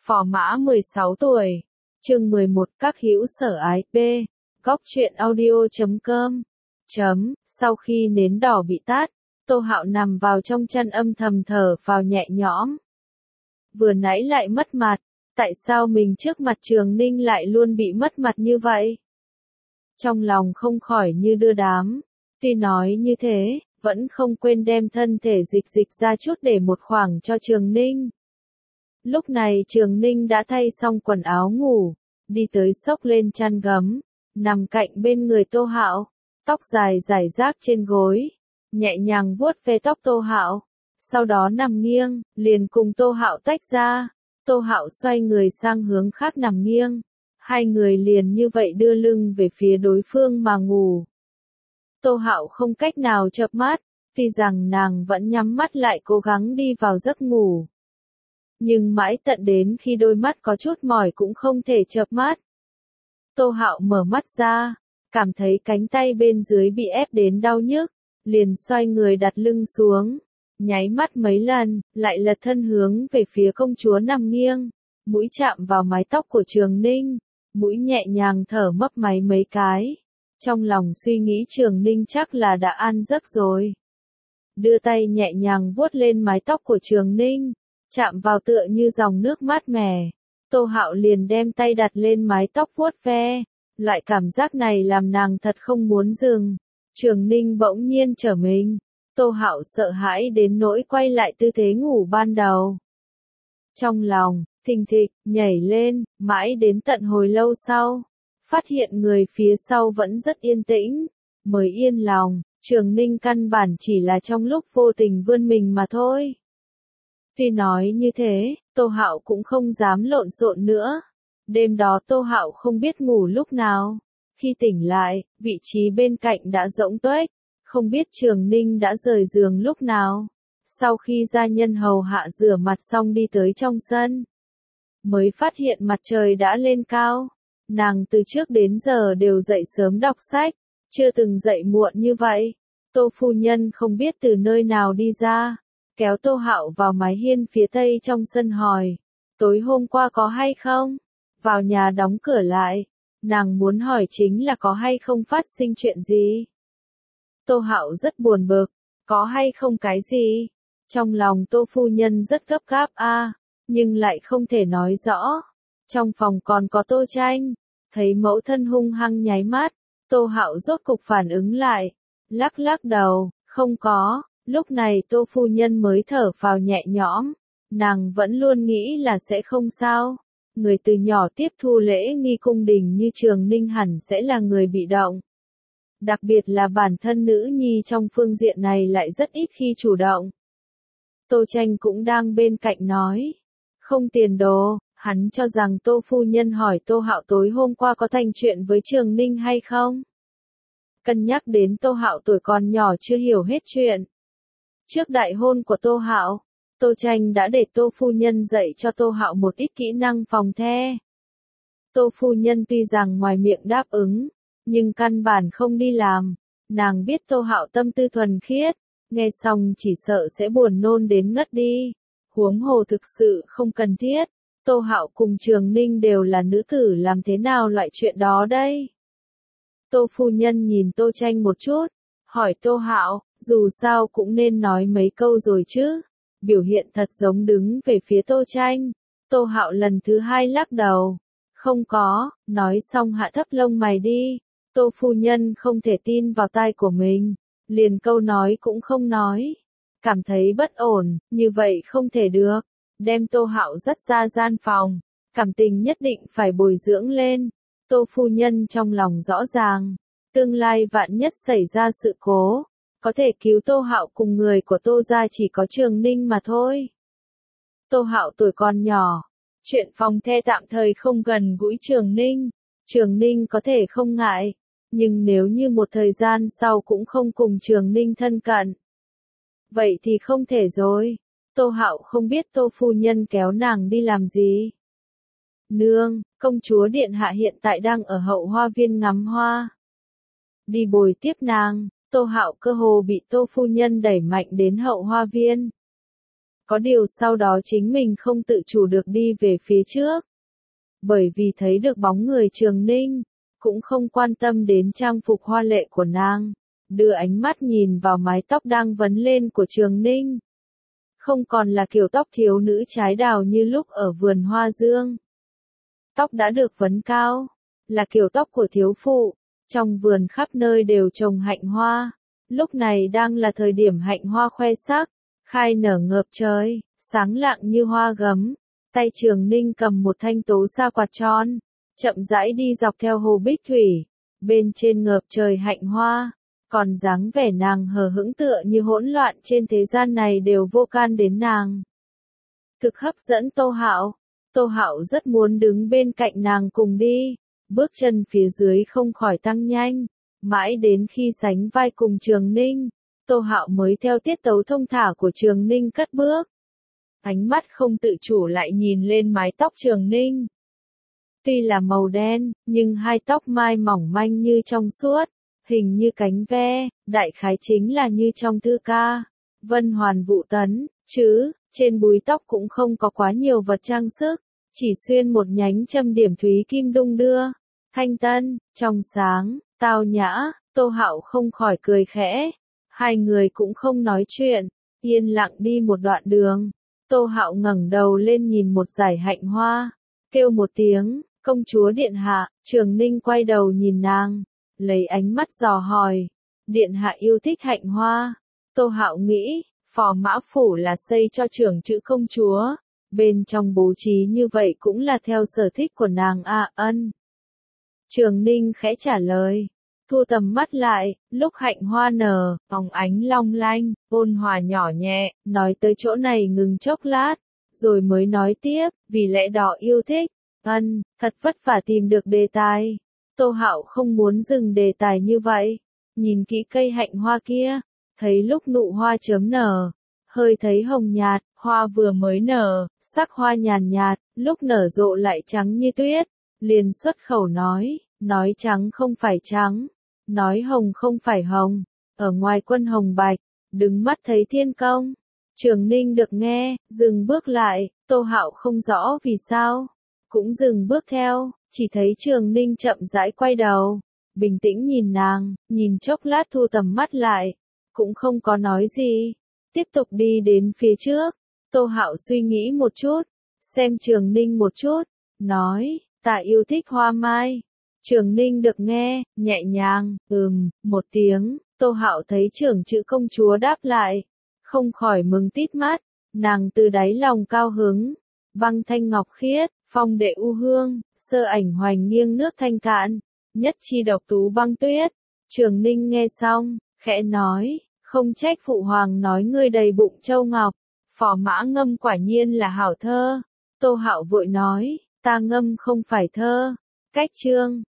Phò Mã 16 tuổi. Chương 11 Các hữu sở ái. B. Góc truyện audio.com. Sau khi nến đỏ bị tắt, Tô Hạo nằm vào trong chăn âm thầm thở phào nhẹ nhõm. Vừa nãy lại mất mặt, tại sao mình trước mặt Trường Ninh lại luôn bị mất mặt như vậy? Trong lòng không khỏi như đưa đám, tuy nói như thế, vẫn không quên đem thân thể dịch ra chút để một khoảng cho Trường Ninh. Lúc này Trường Ninh đã thay xong quần áo ngủ, đi tới xốc lên chăn gấm, nằm cạnh bên người Tô Hạo, tóc dài rải rác trên gối, nhẹ nhàng vuốt ve tóc Tô Hạo, sau đó nằm nghiêng, liền cùng Tô Hạo tách ra. Tô Hạo xoay người sang hướng khác nằm nghiêng, hai người liền như vậy đưa lưng về phía đối phương mà ngủ. Tô Hạo không cách nào chợp mắt, tuy rằng nàng vẫn nhắm mắt lại cố gắng đi vào giấc ngủ. Nhưng mãi tận đến khi đôi mắt có chút mỏi cũng không thể chợp mắt. Tô Hạo mở mắt ra, cảm thấy cánh tay bên dưới bị ép đến đau nhức, liền xoay người đặt lưng xuống, nháy mắt mấy lần, lại lật thân hướng về phía công chúa nằm nghiêng, mũi chạm vào mái tóc của Trường Ninh, mũi nhẹ nhàng thở mấp máy mấy cái. Trong lòng suy nghĩ Trường Ninh chắc là đã ăn giấc rồi. Đưa tay nhẹ nhàng vuốt lên mái tóc của Trường Ninh, chạm vào tựa như dòng nước mát mẻ. Tô Hạo liền đem tay đặt lên mái tóc vuốt ve, loại cảm giác này làm nàng thật không muốn dừng. Trường Ninh bỗng nhiên trở mình, Tô Hạo sợ hãi đến nỗi quay lại tư thế ngủ ban đầu. Trong lòng, thình thịch, nhảy lên, mãi đến tận hồi lâu sau, phát hiện người phía sau vẫn rất yên tĩnh, mới yên lòng. Trường Ninh căn bản chỉ là trong lúc vô tình vươn mình mà thôi. Tuy nói như thế, Tô Hạo cũng không dám lộn xộn nữa. Đêm đó Tô Hạo không biết ngủ lúc nào. Khi tỉnh lại, vị trí bên cạnh đã rỗng tuếch, không biết Trường Ninh đã rời giường lúc nào. Sau khi gia nhân hầu hạ rửa mặt xong đi tới trong sân, mới phát hiện mặt trời đã lên cao. Nàng từ trước đến giờ đều dậy sớm đọc sách, chưa từng dậy muộn như vậy. Tô phu nhân không biết từ nơi nào đi ra, kéo Tô Hạo vào mái hiên phía tây trong sân hỏi, tối hôm qua có hay không? Vào nhà đóng cửa lại, nàng muốn hỏi chính là có hay không phát sinh chuyện gì? Tô Hạo rất buồn bực, có hay không cái gì? Trong lòng Tô phu nhân rất gấp gáp nhưng lại không thể nói rõ. Trong phòng còn có Tô Tranh, thấy mẫu thân hung hăng nháy mắt, Tô Hạo rốt cục phản ứng lại, lắc lắc đầu, không có. Lúc này Tô phu nhân mới thở phào nhẹ nhõm, nàng vẫn luôn nghĩ là sẽ không sao. Người từ nhỏ tiếp thu lễ nghi cung đình như Trường Ninh hẳn sẽ là người bị động. Đặc biệt là bản thân nữ nhi trong phương diện này lại rất ít khi chủ động. Tô Tranh cũng đang bên cạnh nói, không tiền đồ, hắn cho rằng Tô phu nhân hỏi Tô Hạo tối hôm qua có thành chuyện với Trường Ninh hay không. Cân nhắc đến Tô Hạo tuổi còn nhỏ chưa hiểu hết chuyện. Trước đại hôn của Tô Hạo, Tô Tranh đã để Tô phu nhân dạy cho Tô Hạo một ít kỹ năng phòng the. Tô phu nhân tuy rằng ngoài miệng đáp ứng, nhưng căn bản không đi làm. Nàng biết Tô Hạo tâm tư thuần khiết, nghe xong chỉ sợ sẽ buồn nôn đến ngất đi. Huống hồ thực sự không cần thiết. Tô Hạo cùng Trường Ninh đều là nữ tử, làm thế nào loại chuyện đó đây? Tô phu nhân nhìn Tô Tranh một chút, hỏi Tô Hạo, dù sao cũng nên nói mấy câu rồi chứ. Biểu hiện thật giống đứng về phía Tô Tranh. Tô Hạo lần thứ hai lắc đầu. Không có, nói xong hạ thấp lông mày đi. Tô phu nhân không thể tin vào tai của mình, liền câu nói cũng không nói. Cảm thấy bất ổn, như vậy không thể được. Đem Tô Hạo dắt ra gian phòng, cảm tình nhất định phải bồi dưỡng lên. Tô phu nhân trong lòng rõ ràng, tương lai vạn nhất xảy ra sự cố, có thể cứu Tô Hạo cùng người của Tô gia chỉ có Trường Ninh mà thôi. Tô Hạo tuổi còn nhỏ, chuyện phòng the tạm thời không gần gũi Trường Ninh. Trường Ninh có thể không ngại, nhưng nếu như một thời gian sau cũng không cùng Trường Ninh thân cận, vậy thì không thể rồi. Tô Hạo không biết Tô phu nhân kéo nàng đi làm gì. Nương, công chúa điện hạ hiện tại đang ở hậu hoa viên ngắm hoa. Đi bồi tiếp nàng. Tô Hạo cơ hồ bị Tô phu nhân đẩy mạnh đến hậu hoa viên. Có điều sau đó chính mình không tự chủ được đi về phía trước. Bởi vì thấy được bóng người Trường Ninh, cũng không quan tâm đến trang phục hoa lệ của nàng, đưa ánh mắt nhìn vào mái tóc đang vấn lên của Trường Ninh. Không còn là kiểu tóc thiếu nữ trái đào như lúc ở vườn hoa dương. Tóc đã được vấn cao, là kiểu tóc của thiếu phụ, trong vườn khắp nơi đều trồng hạnh hoa. Lúc này đang là thời điểm hạnh hoa khoe sắc, khai nở ngập trời, sáng lạng như hoa gấm. Tay Trường Ninh cầm một thanh tố sa quạt tròn, chậm rãi đi dọc theo hồ Bích Thủy, bên trên ngập trời hạnh hoa, còn dáng vẻ nàng hờ hững tựa như hỗn loạn trên thế gian này đều vô can đến nàng. Thực hấp dẫn Tô Hạo. Tô Hạo rất muốn đứng bên cạnh nàng cùng đi, bước chân phía dưới không khỏi tăng nhanh, mãi đến khi sánh vai cùng Trường Ninh, Tô Hạo mới theo tiết tấu thông thả của Trường Ninh cất bước. Ánh mắt không tự chủ lại nhìn lên mái tóc Trường Ninh. Tuy là màu đen, nhưng hai tóc mai mỏng manh như trong suốt, hình như cánh ve, đại khái chính là như trong thư ca. Vân Hoàn Vũ Tấn, chứ, trên búi tóc cũng không có quá nhiều vật trang sức, chỉ xuyên một nhánh châm điểm thúy kim đung đưa. Thanh tân, trong sáng, tao nhã, Tô Hạo không khỏi cười khẽ. Hai người cũng không nói chuyện, yên lặng đi một đoạn đường. Tô Hạo ngẩng đầu lên nhìn một dải hạnh hoa, kêu một tiếng, công chúa điện hạ. Trường Ninh quay đầu nhìn nàng, lấy ánh mắt dò hỏi, điện hạ yêu thích hạnh hoa. Tô Hạo nghĩ, Phò Mã Phủ là xây cho trưởng chữ công chúa, bên trong bố trí như vậy cũng là theo sở thích của nàng à. Ân. Trường Ninh khẽ trả lời, thu tầm mắt lại, lúc hạnh hoa nở, phóng ánh long lanh, ôn hòa nhỏ nhẹ, nói tới chỗ này ngừng chốc lát, rồi mới nói tiếp, vì lẽ đó yêu thích. Ân, thật vất vả tìm được đề tài. Tô Hạo không muốn dừng đề tài như vậy, nhìn kỹ cây hạnh hoa kia, thấy lúc nụ hoa chớm nở, hơi thấy hồng nhạt, hoa vừa mới nở, sắc hoa nhàn nhạt, lúc nở rộ lại trắng như tuyết, liền xuất khẩu nói trắng không phải trắng, nói hồng không phải hồng, ở ngoài quân hồng bạch, đứng mắt thấy thiên công. Trường Ninh được nghe, dừng bước lại, Tô Hạo không rõ vì sao, cũng dừng bước theo, chỉ thấy Trường Ninh chậm rãi quay đầu, bình tĩnh nhìn nàng, nhìn chốc lát thu tầm mắt lại, cũng không có nói gì, tiếp tục đi đến phía trước. Tô Hạo suy nghĩ một chút, xem Trường Ninh một chút, nói, ta yêu thích hoa mai. Trường Ninh được nghe, nhẹ nhàng, một tiếng. Tô Hạo thấy trưởng chữ công chúa đáp lại, không khỏi mừng tít mắt, nàng từ đáy lòng cao hứng. Băng thanh ngọc khiết, phong đệ u hương, sơ ảnh hoành nghiêng nước thanh cạn, nhất chi độc tú băng tuyết. Trường Ninh nghe xong, khẽ nói, không trách phụ hoàng nói ngươi đầy bụng châu ngọc, Phò Mã ngâm quả nhiên là hảo thơ. Tô Hạo vội nói, ta ngâm không phải thơ. Cách chương